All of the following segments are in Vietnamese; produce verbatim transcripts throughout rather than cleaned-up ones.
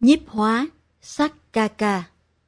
Nhiếp hóa Sakkaka.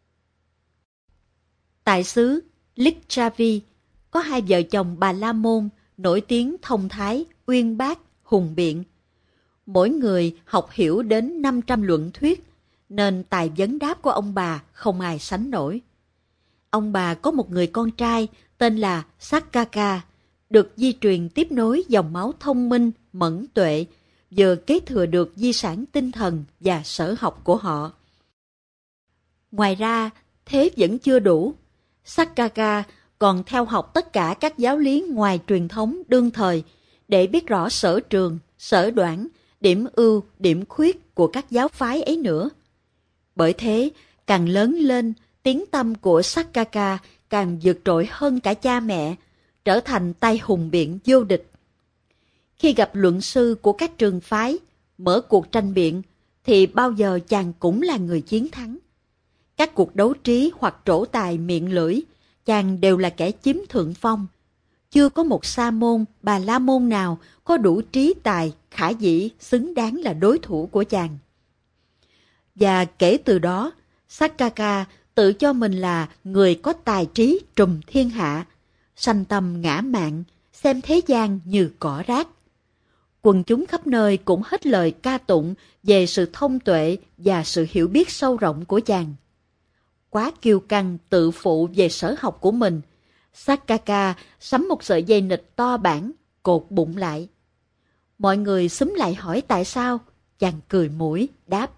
Tại xứ Lichavi có hai vợ chồng Bà La Môn nổi tiếng thông thái, uyên bác, hùng biện. Mỗi người học hiểu đến năm trăm luận thuyết, nên tài vấn đáp của ông bà không ai sánh nổi. Ông bà có một người con trai tên là Sakkaka, được di truyền tiếp nối dòng máu thông minh, mẫn tuệ, vừa kế thừa được di sản tinh thần và sở học của họ. Ngoài ra, thế vẫn chưa đủ. Sakkaka còn theo học tất cả các giáo lý ngoài truyền thống đương thời để biết rõ sở trường, sở đoản, điểm ưu, điểm khuyết của các giáo phái ấy nữa. Bởi thế, càng lớn lên, tiếng tăm của Sakkaka càng vượt trội hơn cả cha mẹ, trở thành tay hùng biện vô địch. Khi gặp luận sư của các trường phái, mở cuộc tranh biện, thì bao giờ chàng cũng là người chiến thắng. Các cuộc đấu trí hoặc trổ tài miệng lưỡi, chàng đều là kẻ chiếm thượng phong. Chưa có một sa môn, bà la môn nào có đủ trí tài, khả dĩ, xứng đáng là đối thủ của chàng. Và kể từ đó, Sakkaka tự cho mình là người có tài trí trùm thiên hạ, sanh tâm ngã mạn, xem thế gian như cỏ rác. Quần chúng khắp nơi cũng hết lời ca tụng về sự thông tuệ và sự hiểu biết sâu rộng của chàng. Quá kiêu căng tự phụ về sở học của mình, Sakkaka sắm một sợi dây nịt to bản, cột bụng lại. Mọi người xúm lại hỏi tại sao, chàng cười mũi, đáp.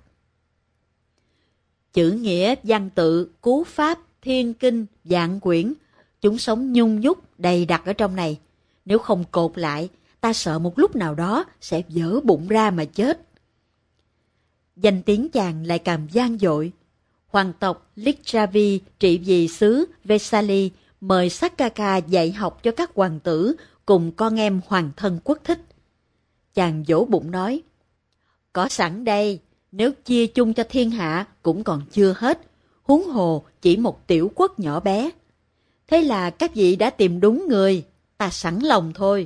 Chữ nghĩa, văn tự, cú pháp, thiên kinh, vạn quyển, chúng sống nhung nhúc đầy đặc ở trong này. Nếu không cột lại, ta sợ một lúc nào đó sẽ vỡ bụng ra mà chết. Danh tiếng chàng lại càng vang dội. Hoàng tộc Lichavi trị vì xứ Vesali mời Sakkaka dạy học cho các hoàng tử cùng con em hoàng thân quốc thích. Chàng vỗ bụng nói, có sẵn đây, nếu chia chung cho thiên hạ cũng còn chưa hết, huống hồ chỉ một tiểu quốc nhỏ bé. Thế là các vị đã tìm đúng người, ta sẵn lòng thôi.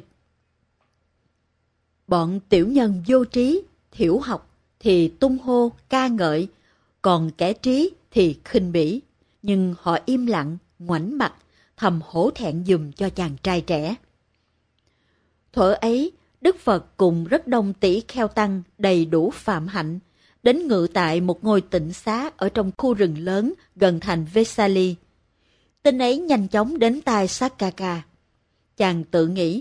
Bọn tiểu nhân vô trí, thiểu học thì tung hô, ca ngợi, còn kẻ trí thì khinh bỉ, nhưng họ im lặng, ngoảnh mặt, thầm hổ thẹn giùm cho chàng trai trẻ. Thuở ấy, Đức Phật cùng rất đông tỷ kheo tăng đầy đủ phạm hạnh, đến ngự tại một ngôi tịnh xá ở trong khu rừng lớn gần thành Vesali. Tin ấy nhanh chóng đến tai Sakkaka. Chàng tự nghĩ,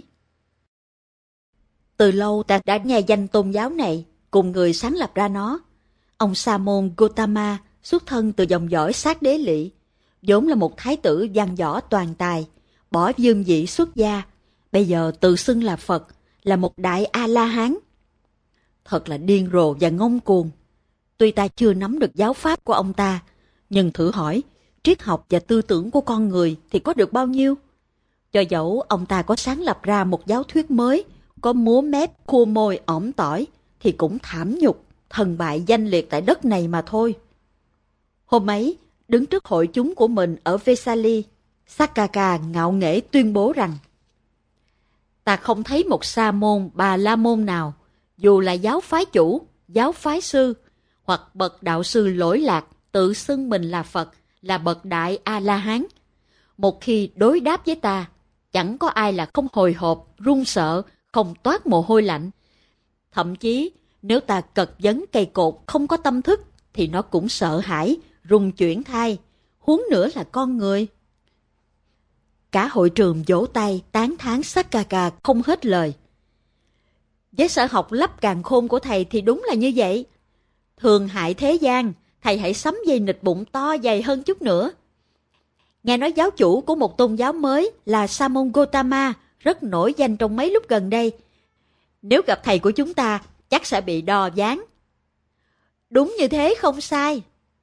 từ lâu ta đã nghe danh tôn giáo này, cùng người sáng lập ra nó. Ông Sa môn Gotama xuất thân từ dòng dõi Sát Đế Lỵ, vốn là một thái tử văn võ toàn tài, bỏ vương vị xuất gia, bây giờ tự xưng là Phật, là một đại A-la-hán. Thật là điên rồ và ngông cuồng. Tuy ta chưa nắm được giáo pháp của ông ta, nhưng thử hỏi, triết học và tư tưởng của con người thì có được bao nhiêu? Cho dẫu ông ta có sáng lập ra một giáo thuyết mới, có múa mép, khua môi, ỏm tỏi, thì cũng thảm nhục, thần bại danh liệt tại đất này mà thôi. Hôm ấy, đứng trước hội chúng của mình ở Vesali, Sakkaka ngạo nghễ tuyên bố rằng, ta không thấy một sa môn, bà la môn nào, dù là giáo phái chủ, giáo phái sư, hoặc bậc đạo sư lỗi lạc, tự xưng mình là Phật, là bậc đại A-la-hán. Một khi đối đáp với ta, chẳng có ai là không hồi hộp, run sợ, không toát mồ hôi lạnh. Thậm chí, nếu ta cật vấn cây cột không có tâm thức, thì nó cũng sợ hãi, rung chuyển thai, huống nữa là con người. Cả hội trường vỗ tay tán thán Sakkaka không hết lời. Với sở học lắp càn khôn của thầy thì đúng là như vậy. Thường hại thế gian, thầy hãy sắm dây nịt bụng to dày hơn chút nữa. Nghe nói giáo chủ của một tôn giáo mới là Sa môn Gotama rất nổi danh trong mấy lúc gần đây. Nếu gặp thầy của chúng ta, chắc sẽ bị đò ván. Đúng như thế, không sai.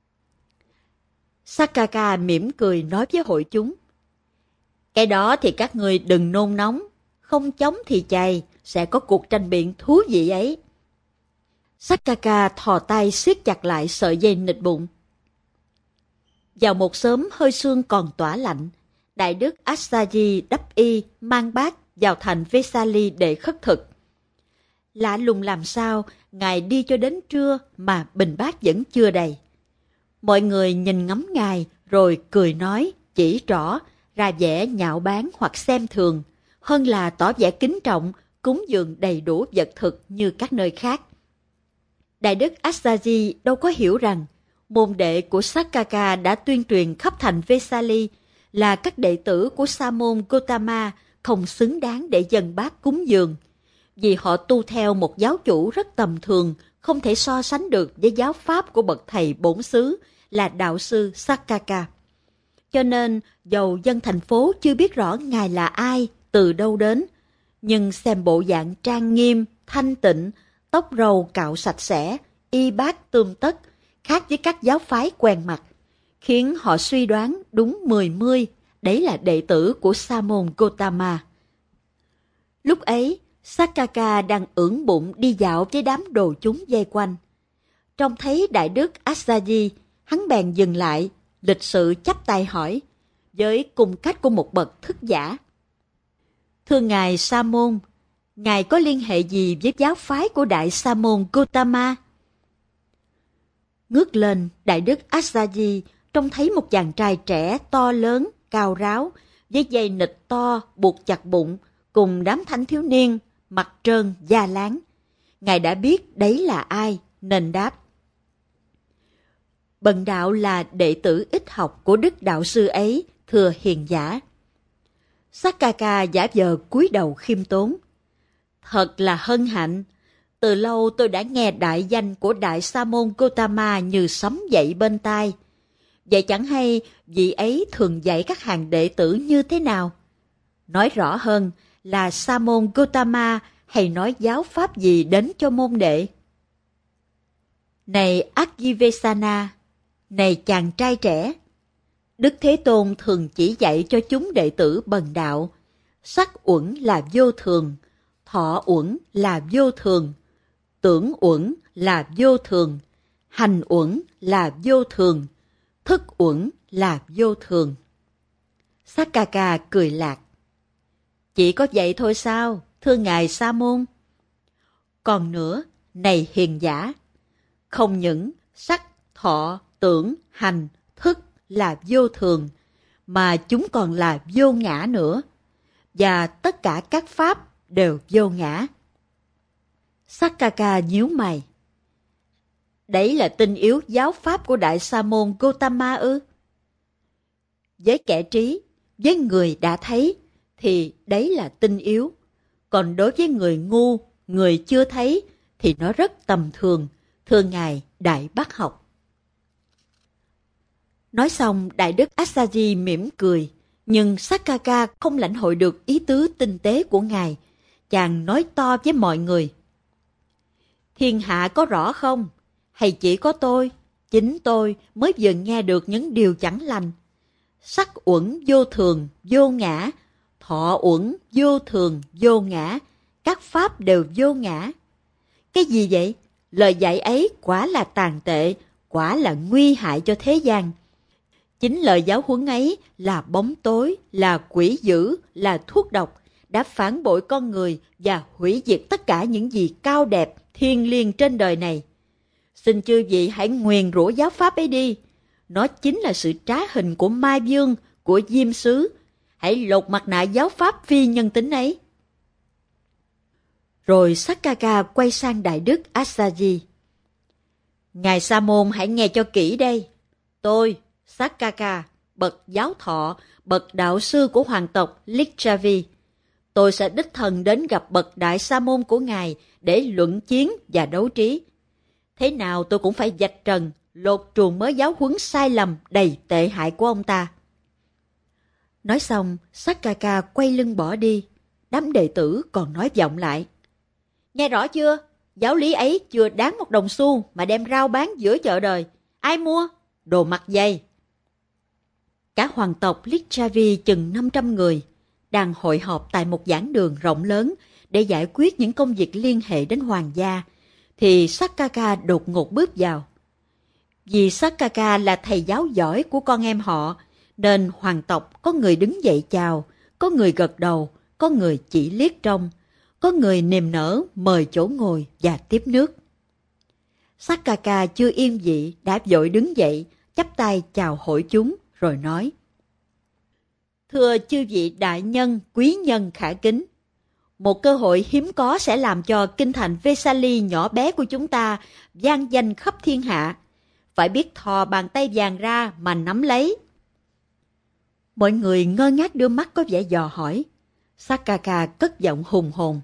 Sakkaka mỉm cười nói với hội chúng. Cái đó thì các người đừng nôn nóng, không chống thì chày, sẽ có cuộc tranh biện thú vị ấy. Sakkaka thò tay siết chặt lại sợi dây nịt bụng. Vào một sớm hơi sương còn tỏa lạnh, Đại đức Assaji đắp y mang bát vào thành Vesali để khất thực. Lạ lùng làm sao, Ngài đi cho đến trưa mà bình bát vẫn chưa đầy. Mọi người nhìn ngắm Ngài rồi cười nói, chỉ trỏ, ra vẻ nhạo báng hoặc xem thường, hơn là tỏ vẻ kính trọng, cúng dường đầy đủ vật thực như các nơi khác. Đại đức Assaji đâu có hiểu rằng môn đệ của Sakkaka đã tuyên truyền khắp thành Vesali là các đệ tử của Sa môn Gotama không xứng đáng để dâng bát cúng dường, vì họ tu theo một giáo chủ rất tầm thường, không thể so sánh được với giáo pháp của bậc thầy bổn xứ là đạo sư Sakkaka. Cho nên, dầu dân thành phố chưa biết rõ Ngài là ai, từ đâu đến, nhưng xem bộ dạng trang nghiêm, thanh tịnh, tóc râu cạo sạch sẽ, y bát tươm tất, khác với các giáo phái quen mặt, khiến họ suy đoán đúng mười mươi, đấy là đệ tử của Sa môn Gotama. Lúc ấy, Sakkaka đang ưỡn bụng đi dạo với đám đồ chúng vây quanh. Trông thấy Đại đức Assaji, hắn bèn dừng lại, lịch sự chắp tay hỏi, với cung cách của một bậc thức giả. Thưa Ngài Sa môn, Ngài có liên hệ gì với giáo phái của Đại Sa môn Gotama? Ngước lên, Đại đức Assaji trông thấy một chàng trai trẻ to lớn, cao ráo, với dây nịt to buộc chặt bụng, cùng đám thanh thiếu niên, mặt trơn, da láng. Ngài đã biết đấy là ai, nên đáp. Bần đạo là đệ tử ít học của đức đạo sư ấy, thưa hiền giả. Sakkaka giả vờ cúi đầu khiêm tốn. Thật là hân hạnh. Từ lâu tôi đã nghe đại danh của Đại Sa môn Gotama như sấm dậy bên tai. Vậy chẳng hay vị ấy thường dạy các hàng đệ tử như thế nào? Nói rõ hơn là Sa môn Gotama hay nói giáo pháp gì đến cho môn đệ? Này Akivesana, này chàng trai trẻ, Đức Thế Tôn thường chỉ dạy cho chúng đệ tử bần đạo, sắc uẩn là vô thường, thọ uẩn là vô thường, tưởng uẩn là vô thường, hành uẩn là vô thường, thức uẩn là vô thường. Sakkaka cười lạc. Chỉ có vậy thôi sao, thưa Ngài Sa môn? Còn nữa, này hiền giả, không những sắc, thọ, tưởng, hành, thức là vô thường, mà chúng còn là vô ngã nữa, và tất cả các pháp đều vô ngã. Sakkaka nhíu mày. Đấy là tinh yếu giáo pháp của Đại Sa môn Gotama ư? Với kẻ trí, với người đã thấy, thì đấy là tinh yếu. Còn đối với người ngu, người chưa thấy, thì nó rất tầm thường, thưa Ngài Đại Bác Học. Nói xong, Đại đức Assaji mỉm cười, nhưng Sakkaka không lãnh hội được ý tứ tinh tế của Ngài. Chàng nói to với mọi người. Thiên hạ có rõ không? Hay chỉ có tôi, chính tôi mới vừa nghe được những điều chẳng lành. Sắc uẩn vô thường, vô ngã, thọ uẩn vô thường, vô ngã, các pháp đều vô ngã. Cái gì vậy? Lời dạy ấy quả là tàn tệ, quả là nguy hại cho thế gian. Chính lời giáo huấn ấy là bóng tối, là quỷ dữ, là thuốc độc, đã phản bội con người và hủy diệt tất cả những gì cao đẹp, thiêng liêng trên đời này. Xin chư vị hãy nguyền rủa giáo pháp ấy đi. Nó chính là sự trá hình của Ma Vương, của Diêm Sứ. Hãy lột mặt nạ giáo pháp phi nhân tính ấy. Rồi Sakkaka quay sang Đại đức Assaji. Ngài Sa môn hãy nghe cho kỹ đây. Tôi, Sakkaka, bậc giáo thọ, bậc đạo sư của hoàng tộc Lichavi, tôi sẽ đích thân đến gặp bậc Đại Sa môn của Ngài để luận chiến và đấu trí. Thế nào tôi cũng phải vạch trần, lột truồng mớ giáo huấn sai lầm đầy tệ hại của ông ta. Nói xong, Sakkaka quay lưng bỏ đi. Đám đệ tử còn nói vọng lại. Nghe rõ chưa? Giáo lý ấy chưa đáng một đồng xu mà đem rao bán giữa chợ đời. Ai mua? Đồ mặt dày. Cả hoàng tộc Lichavi chừng năm trăm người đang hội họp tại một giảng đường rộng lớn để giải quyết những công việc liên hệ đến hoàng gia, thì Sakkaka đột ngột bước vào. Vì Sakkaka là thầy giáo giỏi của con em họ, nên hoàng tộc có người đứng dậy chào, có người gật đầu, có người chỉ liếc trông, Có người niềm nở mời chỗ ngồi và tiếp nước. Sakkaka chưa yên vị đã vội đứng dậy, chắp tay chào hội chúng rồi nói: Thưa chư vị đại nhân, quý nhân khả kính, một cơ hội hiếm có sẽ làm cho kinh thành Vesali nhỏ bé của chúng ta vang danh khắp thiên hạ. Phải biết thò bàn tay vàng ra mà nắm lấy. Mọi người ngơ ngác đưa mắt có vẻ dò hỏi. Sakkaka cất giọng hùng hồn: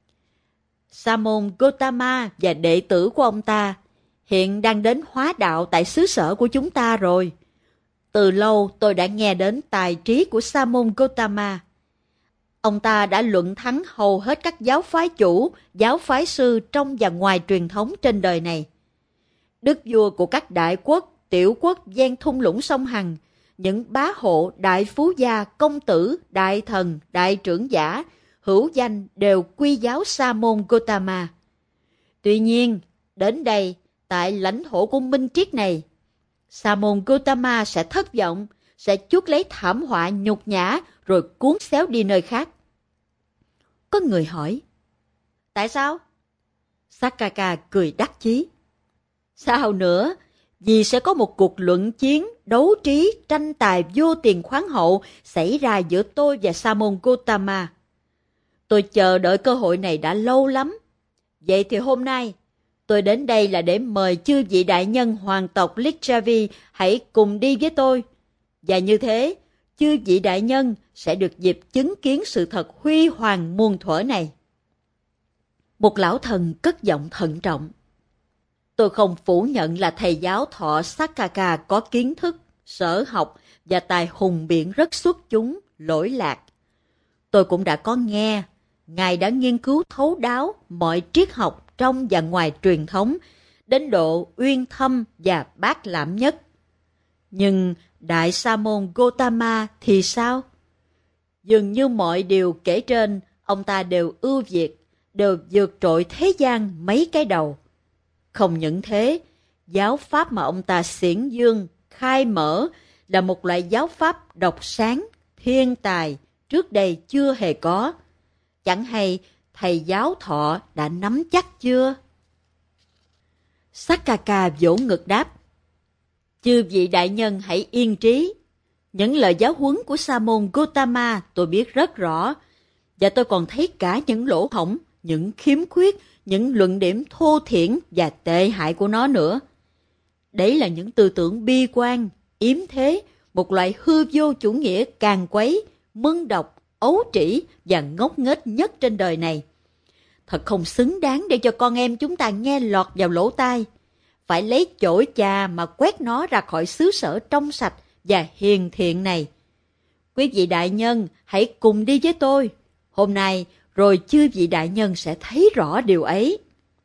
Sa môn Gotama và đệ tử của ông ta hiện đang đến hóa đạo tại xứ sở của chúng ta rồi. Từ lâu tôi đã nghe đến tài trí của Sa môn Gotama. Ông ta đã luận thắng hầu hết các giáo phái chủ, giáo phái sư trong và ngoài truyền thống trên đời này. Đức vua của các đại quốc, tiểu quốc ven thung lũng sông Hằng, những bá hộ, đại phú gia, công tử, đại thần, đại trưởng giả, hữu danh đều quy giáo Sa môn Gotama. Tuy nhiên, đến đây, tại lãnh thổ của Minh Triết này, Sa môn Gotama sẽ thất vọng, sẽ chuốc lấy thảm họa nhục nhã rồi cuốn xéo đi nơi khác. Có người hỏi: Tại sao? Sakkaka cười đắc chí: Sao nữa? Vì sẽ có một cuộc luận chiến, đấu trí, tranh tài vô tiền khoáng hậu xảy ra giữa tôi và Sa môn Gotama. Tôi chờ đợi cơ hội này đã lâu lắm. Vậy thì hôm nay, tôi đến đây là để mời chư vị đại nhân hoàng tộc Lichavi hãy cùng đi với tôi. Và như thế, chư vị đại nhân sẽ được dịp chứng kiến sự thật huy hoàng muôn thuở này. Một lão thần cất giọng thận trọng: Tôi không phủ nhận là thầy giáo thọ Sakkaka có kiến thức, sở học và tài hùng biện rất xuất chúng, lỗi lạc. Tôi cũng đã có nghe, Ngài đã nghiên cứu thấu đáo mọi triết học trong và ngoài truyền thống, đến độ uyên thâm và bác lãm nhất. Nhưng Đại Sa môn Gotama thì sao? Dường như mọi điều kể trên, ông ta đều ưu việt, đều vượt trội thế gian mấy cái đầu. Không những thế, giáo pháp mà ông ta xiển dương, khai mở là một loại giáo pháp độc sáng, thiên tài, trước đây chưa hề có. Chẳng hay thầy giáo thọ đã nắm chắc chưa? Sakkaka vỗ ngực đáp: Chư vị đại nhân hãy yên trí. Những lời giáo huấn của Sa môn Gotama tôi biết rất rõ, và tôi còn thấy cả những lỗ hổng, những khiếm khuyết, những luận điểm thô thiển và tệ hại của nó nữa. Đấy là những tư tưởng bi quan, yếm thế, một loại hư vô chủ nghĩa càn quấy, mân độc, ấu trĩ và ngốc nghếch nhất trên đời này. Thật không xứng đáng để cho con em chúng ta nghe lọt vào lỗ tai. Phải lấy chổi chà mà quét nó ra khỏi xứ sở trong sạch và hiền thiện này. Quý vị đại nhân hãy cùng đi với tôi. Hôm nay rồi chư vị đại nhân sẽ thấy rõ điều ấy.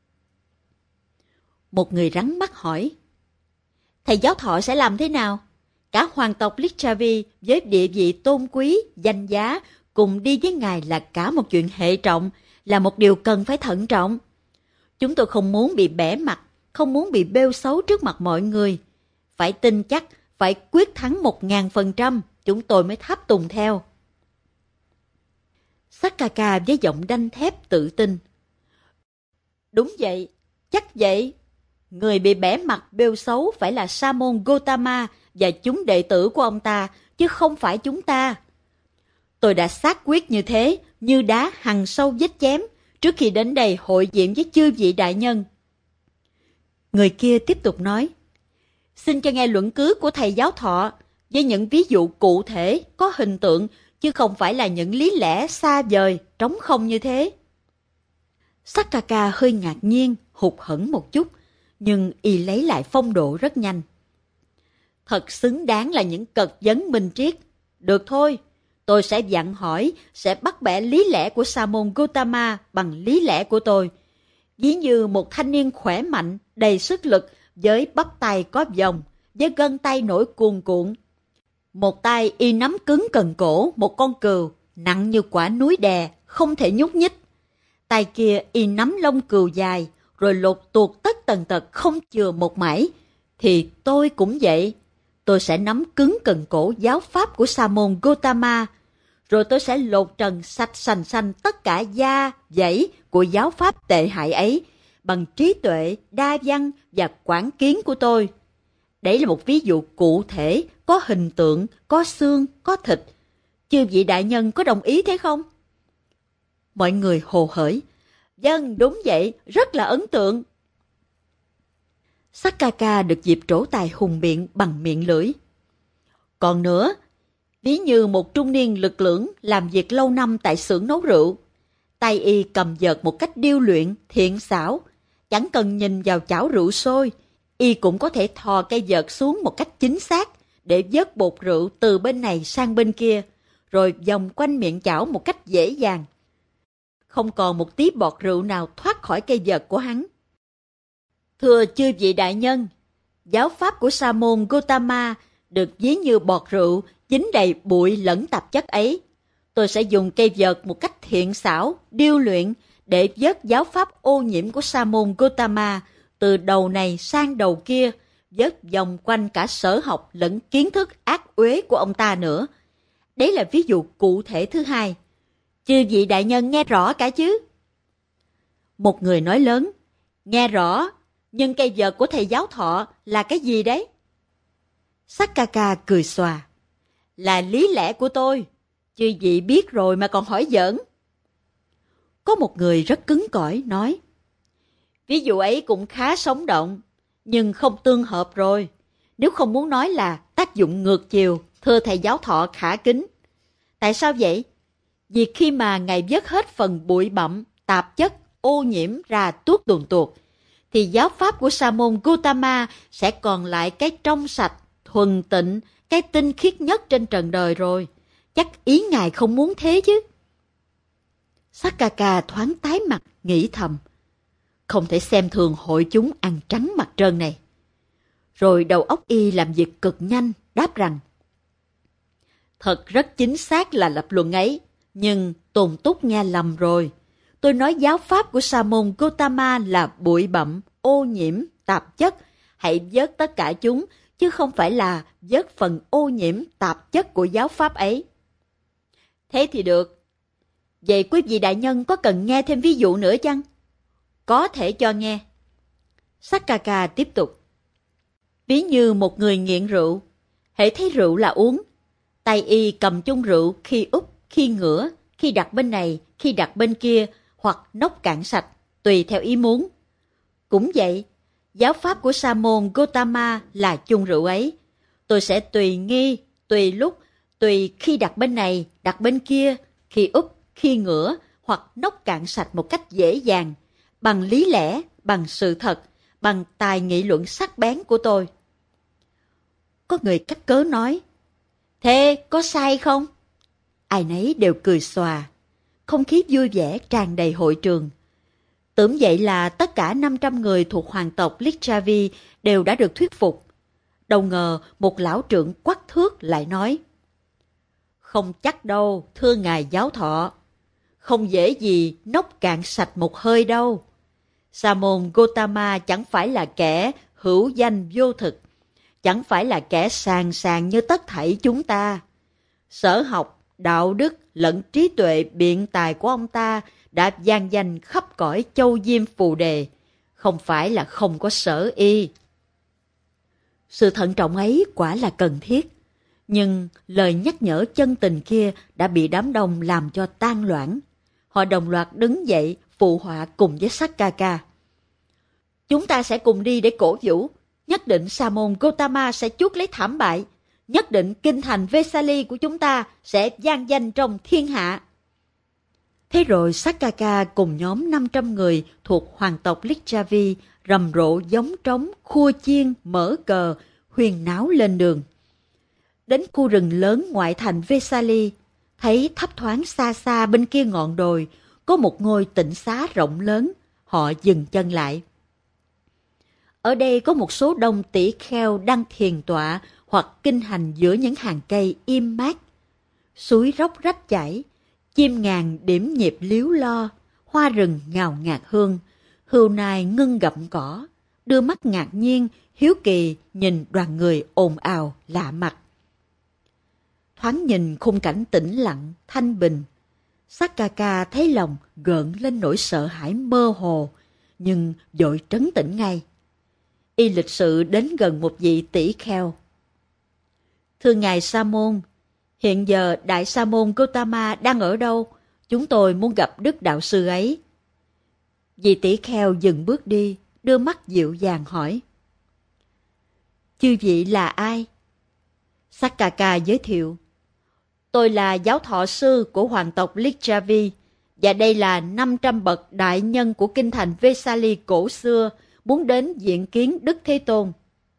Một người rắn mắt hỏi: Thầy giáo thọ sẽ làm thế nào? Cả hoàng tộc Lichavi với địa vị tôn quý, danh giá cùng đi với ngài là cả một chuyện hệ trọng, là một điều cần phải thận trọng. Chúng tôi không muốn bị bẽ mặt, không muốn bị bêu xấu trước mặt mọi người. Phải tin chắc, phải quyết thắng một ngàn phần trăm, chúng tôi mới tháp tùng theo. Sakkaka với giọng đanh thép tự tin: Đúng vậy, chắc vậy. Người bị bẽ mặt bêu xấu phải là Sa môn Gotama và chúng đệ tử của ông ta, chứ không phải chúng ta. Tôi đã xác quyết như thế, như đá hằn sâu vết chém, trước khi đến đây hội diện với chư vị đại nhân. Người kia tiếp tục nói: Xin cho nghe luận cứ của thầy giáo thọ, với những ví dụ cụ thể, có hình tượng, chứ không phải là những lý lẽ xa vời, trống không như thế. Sakkaka hơi ngạc nhiên, hụt hẫng một chút, nhưng y lấy lại phong độ rất nhanh. Thật xứng đáng là những cật vấn minh triết. Được thôi, tôi sẽ dặn hỏi, sẽ bắt bẻ lý lẽ của Sa môn Gotama bằng lý lẽ của tôi. Ví như một thanh niên khỏe mạnh, đầy sức lực, với bắp tay có vòng, với gân tay nổi cuồn cuộn. Một tay y nắm cứng cần cổ một con cừu, nặng như quả núi đè, không thể nhúc nhích. Tay kia y nắm lông cừu dài, rồi lột tuột tất tần tật không chừa một mảy. Thì tôi cũng vậy. Tôi sẽ nắm cứng cần cổ giáo pháp của Sa môn Gotama, rồi tôi sẽ lột trần sạch sành xanh tất cả da, dẫy của giáo pháp tệ hại ấy bằng trí tuệ, đa văn và quảng kiến của tôi. Đấy là một ví dụ cụ thể, có hình tượng, có xương, có thịt. Chư vị đại nhân có đồng ý thế không? Mọi người hồ hởi. Vâng, đúng vậy, rất là ấn tượng. Sakaka được dịp trổ tài hùng biện bằng miệng lưỡi. Còn nữa, ví như một trung niên lực lưỡng làm việc lâu năm tại xưởng nấu rượu. Tay y cầm vợt một cách điêu luyện, thiện xảo. Chẳng cần nhìn vào chảo rượu sôi, y cũng có thể thò cây vợt xuống một cách chính xác để vớt bột rượu từ bên này sang bên kia, rồi vòng quanh miệng chảo một cách dễ dàng. Không còn một tí bọt rượu nào thoát khỏi cây vợt của hắn. Thưa chư vị đại nhân, giáo pháp của sa môn Gotama được ví như bọt rượu dính đầy bụi lẫn tạp chất ấy. Tôi sẽ dùng cây vợt một cách thiện xảo, điêu luyện để vớt giáo pháp ô nhiễm của sa môn Gotama từ đầu này sang đầu kia, vớt vòng quanh cả sở học lẫn kiến thức ác uế của ông ta nữa. Đấy là ví dụ cụ thể thứ hai. Chư vị đại nhân nghe rõ cả chứ? Một người nói lớn, nghe rõ, nhưng cây vợt của thầy giáo thọ là cái gì đấy? Sakaka cười xòa, là lý lẽ của tôi, chư vị biết rồi mà còn hỏi giỡn. Có một người rất cứng cỏi nói, ví dụ ấy cũng khá sống động, nhưng không tương hợp rồi, nếu không muốn nói là tác dụng ngược chiều, thưa thầy giáo thọ khả kính. Tại sao vậy? Vì khi mà Ngài vớt hết phần bụi bặm, tạp chất, ô nhiễm ra tuốt tuồn tuột, thì giáo pháp của sa môn Gotama sẽ còn lại cái trong sạch, thuần tịnh, cái tinh khiết nhất trên trần đời rồi. Chắc ý Ngài không muốn thế chứ? Sakaka thoáng tái mặt, nghĩ thầm, không thể xem thường hội chúng ăn trắng mặt trơn này. Rồi đầu óc y làm việc cực nhanh, đáp rằng, thật rất chính xác là lập luận ấy, nhưng Tồn Túc nghe lầm rồi. Tôi nói giáo pháp của sa môn Gotama là bụi bặm, ô nhiễm, tạp chất. Hãy vớt tất cả chúng, chứ không phải là vớt phần ô nhiễm, tạp chất của giáo pháp ấy. Thế thì được. Vậy quý vị đại nhân có cần nghe thêm ví dụ nữa chăng? Có thể cho nghe. Sakaka tiếp tục. Ví như một người nghiện rượu, hễ thấy rượu là uống. Tay y cầm chung rượu khi úp, khi ngửa, khi đặt bên này, khi đặt bên kia, hoặc nốc cạn sạch, tùy theo ý muốn. Cũng vậy, giáo pháp của sa môn Gotama là chung rượu ấy. Tôi sẽ tùy nghi, tùy lúc, tùy khi đặt bên này, đặt bên kia, khi úp, khi ngửa, hoặc nốc cạn sạch một cách dễ dàng, bằng lý lẽ, bằng sự thật, bằng tài nghị luận sắc bén của tôi. Có người cắt cớ nói, thế có sai không? Ai nấy đều cười xòa. Không khí vui vẻ tràn đầy hội trường. Tưởng vậy là tất cả năm trăm người thuộc hoàng tộc Lichavi đều đã được thuyết phục. Đâu ngờ một lão trưởng quắc thước lại nói, không chắc đâu, thưa ngài giáo thọ. Không dễ gì nốc cạn sạch một hơi đâu. Sa môn Gotama chẳng phải là kẻ hữu danh vô thực, chẳng phải là kẻ sàng sàng như tất thảy chúng ta. Sở học, đạo đức lẫn trí tuệ biện tài của ông ta đã vang danh khắp cõi châu diêm phù đề, không phải là không có sở y. Sự thận trọng ấy quả là cần thiết, nhưng lời nhắc nhở chân tình kia đã bị đám đông làm cho tan loãng. Họ đồng loạt đứng dậy phụ họa cùng với Sakaka. Chúng ta sẽ cùng đi để cổ vũ, nhất định sa môn Gotama sẽ chuốc lấy thảm bại, nhất định kinh thành Vesali của chúng ta sẽ vang danh trong thiên hạ. Thế rồi Sakaka cùng nhóm năm trăm người thuộc hoàng tộc Lichavi rầm rộ giống trống, khua chiên, mở cờ, huyền náo lên đường. Đến khu rừng lớn ngoại thành Vesali, thấy thấp thoáng xa xa bên kia ngọn đồi có một ngôi tịnh xá rộng lớn, họ dừng chân lại. Ở đây có một số đông tỷ kheo đang thiền tọa hoặc kinh hành giữa những hàng cây im mát. Suối róc rách chảy, chim ngàn điểm nhịp líu lo, hoa rừng ngào ngạt hương, hươu nai ngưng gặm cỏ, đưa mắt ngạc nhiên, hiếu kỳ nhìn đoàn người ồn ào lạ mặt. thoáng nhìn khung cảnh tĩnh lặng, thanh bình. Sakaka thấy lòng gợn lên nỗi sợ hãi mơ hồ, nhưng vội trấn tĩnh ngay. Y lịch sự đến gần một vị tỷ kheo. Thưa ngài Sa môn, hiện giờ đại sa môn Gotama đang ở đâu? Chúng tôi muốn gặp đức đạo sư ấy. Vị tỷ kheo dừng bước đi, đưa mắt dịu dàng hỏi. Chư vị là ai? Sakaka giới thiệu. Tôi là giáo thọ sư của hoàng tộc Lichavi, và đây là năm trăm bậc đại nhân của kinh thành Vesali cổ xưa, muốn đến diện kiến Đức Thế Tôn.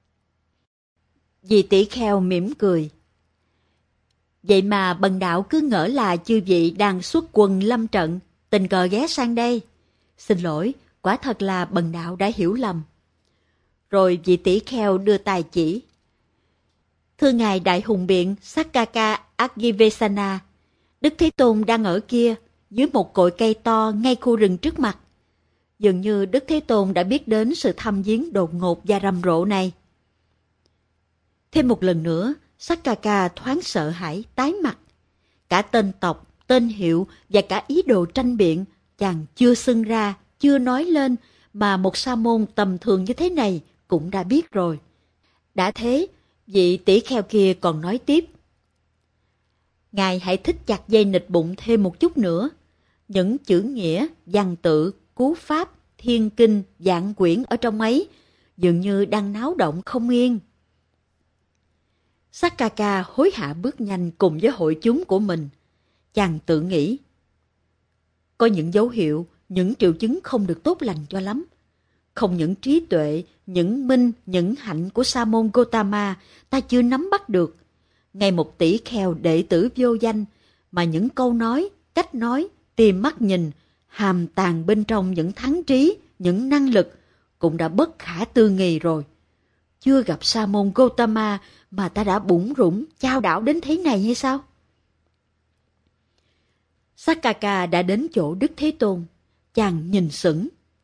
Vị tỷ kheo mỉm cười. Vậy mà bần đạo cứ ngỡ là chư vị đang xuất quân lâm trận, tình cờ ghé sang đây. Xin lỗi, quả thật là bần đạo đã hiểu lầm. Rồi vị tỷ kheo đưa tay chỉ. Thưa ngài đại hùng biện Sakaka Agivesana, Đức Thế Tôn đang ở kia, dưới một cội cây to ngay khu rừng trước mặt. Dường như Đức Thế Tôn đã biết đến sự thăm viếng đột ngột và rầm rộ này. Thêm một lần nữa, Sakaka thoáng sợ hãi, tái mặt. Cả tên tộc, tên hiệu và cả ý đồ tranh biện, chàng chưa xưng ra, chưa nói lên, mà một sa môn tầm thường như thế này cũng đã biết rồi. Đã thế, vị tỷ kheo kia còn nói tiếp. Ngài hãy thích chặt dây nịt bụng thêm một chút nữa. Những chữ nghĩa, văn tự, cú pháp, thiên kinh, vạn quyển ở trong ấy, dường như đang náo động không yên. Sakaka hối hả bước nhanh cùng với hội chúng của mình. Chàng tự nghĩ. Có những dấu hiệu, những triệu chứng không được tốt lành cho lắm. Không những trí tuệ, những minh, những hạnh của Sa môn Gotama ta chưa nắm bắt được. Ngay một tỷ kheo đệ tử vô danh, mà những câu nói, cách nói, tìm mắt nhìn, hàm tàng bên trong những thắng trí, những năng lực, cũng đã bất khả tư nghì rồi. Chưa gặp Sa môn Gotama mà ta đã bủn rủn, chao đảo đến thế này hay sao? Sakaka đã đến chỗ Đức Thế Tôn. Chàng nhìn sững.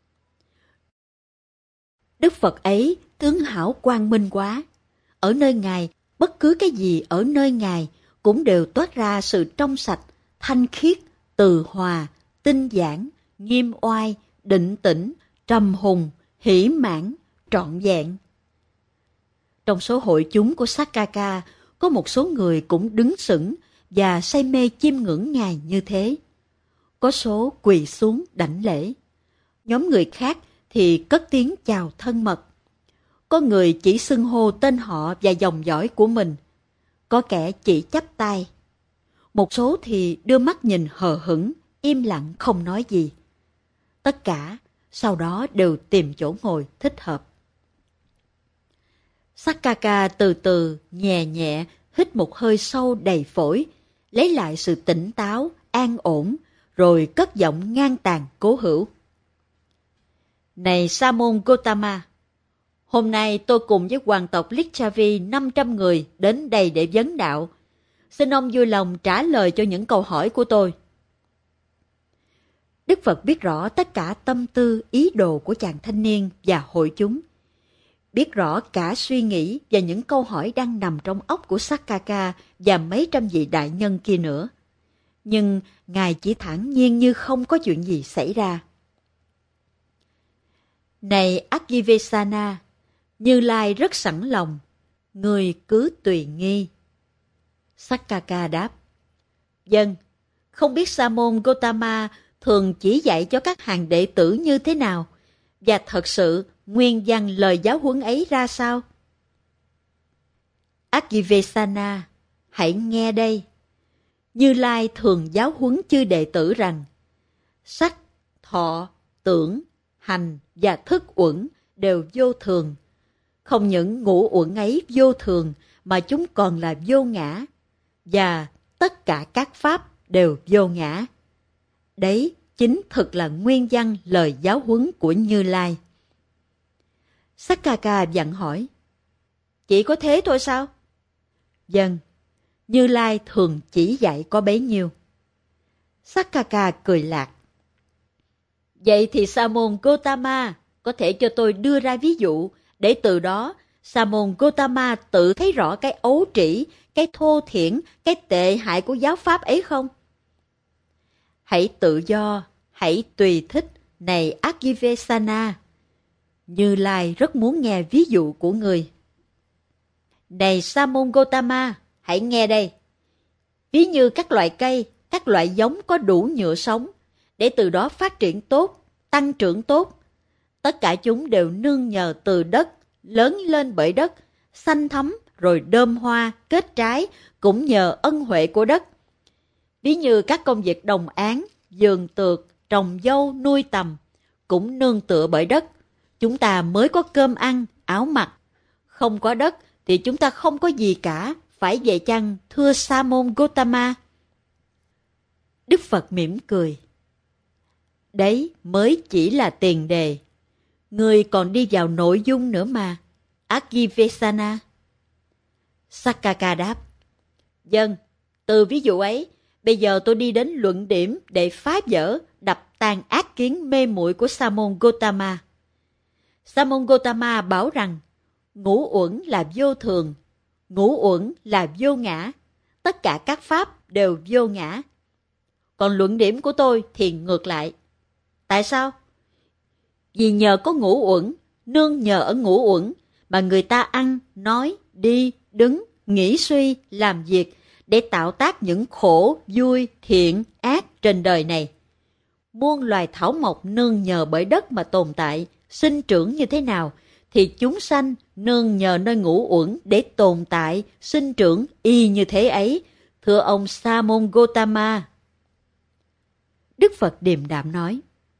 Đức Phật ấy tướng hảo quang minh quá. Ở nơi Ngài, bất cứ cái gì ở nơi Ngài cũng đều toát ra sự trong sạch, thanh khiết, từ hòa, tinh giản, nghiêm oai, định tĩnh, trầm hùng, hỷ mãn, trọn vẹn. Trong số hội chúng của Sakaka, có một số người cũng đứng sững và say mê chiêm ngưỡng Ngài như thế. Có số quỳ xuống đảnh lễ. Nhóm người khác thì cất tiếng chào thân mật. Có người chỉ xưng hô tên họ và dòng dõi của mình. Có kẻ chỉ chắp tay. Một số thì đưa mắt nhìn hờ hững, im lặng không nói gì. Tất cả sau đó đều tìm chỗ ngồi thích hợp. Sakaka từ từ, nhẹ nhẹ, hít một hơi sâu đầy phổi, lấy lại sự tỉnh táo, an ổn, rồi cất giọng ngang tàn cố hữu. Này Sa môn Gotama, hôm nay tôi cùng với hoàng tộc Lichavi năm trăm người đến đây để vấn đạo. Xin ông vui lòng trả lời cho những câu hỏi của tôi. Đức Phật biết rõ tất cả tâm tư, ý đồ của chàng thanh niên và hội chúng. Biết rõ cả suy nghĩ và những câu hỏi đang nằm trong óc của Sakaka và mấy trăm vị đại nhân kia nữa. Nhưng Ngài chỉ thản nhiên như không có chuyện gì xảy ra. Này Agivesana, Như Lai rất sẵn lòng, người cứ tùy nghi. Sakaka đáp. Vâng, không biết Sa môn Gotama thường chỉ dạy cho các hàng đệ tử như thế nào, và thật sự nguyên văn lời giáo huấn ấy ra sao? Agivesana, hãy nghe đây. Như Lai thường giáo huấn chư đệ tử rằng sắc, thọ, tưởng, hành và thức uẩn đều vô thường. Không những ngũ uẩn ấy vô thường mà chúng còn là vô ngã, và tất cả các pháp đều vô ngã. Đấy chính thực là nguyên văn lời giáo huấn của Như Lai. Sakaka dặn hỏi, chỉ có thế thôi sao? Vâng, Như Lai thường chỉ dạy có bấy nhiêu. Sakaka cười lạc. Vậy thì Sa môn Gotama có thể cho tôi đưa ra ví dụ, để từ đó Sa môn Gotama tự thấy rõ cái ấu trĩ, cái thô thiển, cái tệ hại của giáo pháp ấy không? Hãy tự do, hãy tùy thích, này Akivesana. Như Lai rất muốn nghe ví dụ của người. Này Sa môn Gotama, hãy nghe đây. Ví như các loại cây, các loại giống có đủ nhựa sống, để từ đó phát triển tốt, tăng trưởng tốt. Tất cả chúng đều nương nhờ từ đất, lớn lên bởi đất, xanh thấm rồi đơm hoa, kết trái, cũng nhờ ân huệ của đất. Ví như các công việc đồng áng, vườn tược, trồng dâu, nuôi tầm, cũng nương tựa bởi đất. Chúng ta mới có cơm ăn, áo mặc. Không có đất thì chúng ta không có gì cả, phải vậy chăng, thưa Sa môn Gotama? Đức Phật mỉm cười. Đấy mới chỉ là tiền đề. Người còn đi vào nội dung nữa mà, Akivesana. Sakkaka đáp. Vâng, từ ví dụ ấy, bây giờ tôi đi đến luận điểm để phá vỡ, đập tan ác kiến mê muội của Sa môn Gotama. Sa môn Gotama bảo rằng ngũ uẩn là vô thường, ngũ uẩn là vô ngã, tất cả các pháp đều vô ngã. Còn luận điểm của tôi thì ngược lại. Tại sao? Vì nhờ có ngũ uẩn, nương nhờ ở ngũ uẩn, mà người ta ăn, nói, đi, đứng, nghĩ suy, làm việc để tạo tác những khổ, vui, thiện, ác trên đời này. Muôn loài thảo mộc nương nhờ bởi đất mà tồn tại, sinh trưởng như thế nào, thì chúng sanh nương nhờ nơi ngũ uẩn để tồn tại, sinh trưởng y như thế ấy, thưa ông Sa môn Gotama. Đức Phật điềm đạm nói.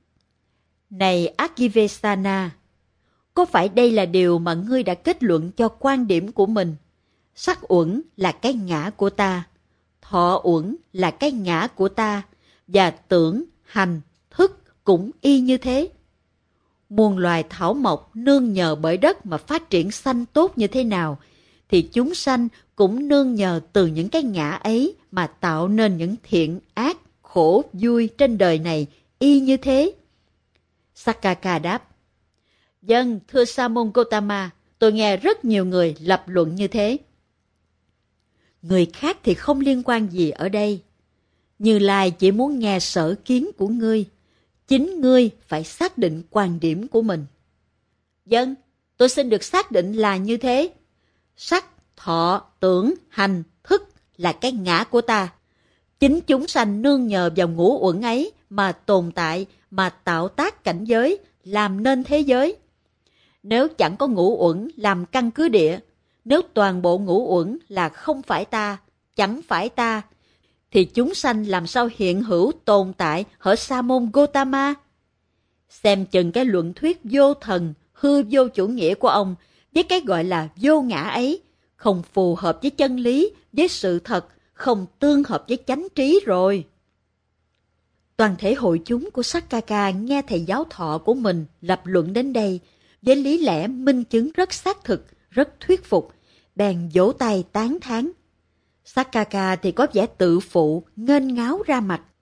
Này Akivesana, có phải đây là điều mà ngươi đã kết luận cho quan điểm của mình? Sắc uẩn là cái ngã của ta, thọ uẩn là cái ngã của ta, và tưởng, hành, thức cũng y như thế. Muôn loài thảo mộc nương nhờ bởi đất mà phát triển xanh tốt như thế nào, thì chúng sanh cũng nương nhờ từ những cái ngã ấy mà tạo nên những thiện, ác, khổ, vui trên đời này y như thế. Sakkaka đáp. Vâng, thưa Sa môn Gotama, tôi nghe rất nhiều người lập luận như thế. Người khác thì không liên quan gì ở đây. Như Lai chỉ muốn nghe sở kiến của ngươi. Chính ngươi phải xác định quan điểm của mình. Vâng, tôi xin được xác định là như thế. Sắc, thọ, tưởng, hành, thức là cái ngã của ta. Chính chúng sanh nương nhờ vào ngũ uẩn ấy mà tồn tại, mà tạo tác cảnh giới, làm nên thế giới. Nếu chẳng có ngũ uẩn làm căn cứ địa, nếu toàn bộ ngũ uẩn là không phải ta, chẳng phải ta, thì chúng sanh làm sao hiện hữu tồn tại hở Sa môn Gotama? Xem chừng cái luận thuyết vô thần, hư vô chủ nghĩa của ông với cái gọi là vô ngã ấy không phù hợp với chân lý, với sự thật, không tương hợp với chánh trí rồi. Toàn thể hội chúng của Sakkaka nghe thầy giáo thọ của mình lập luận đến đây, với lý lẽ minh chứng rất xác thực, rất thuyết phục, bèn vỗ tay tán thán. Sakkaka thì có vẻ tự phụ, nghênh ngáo ra mặt.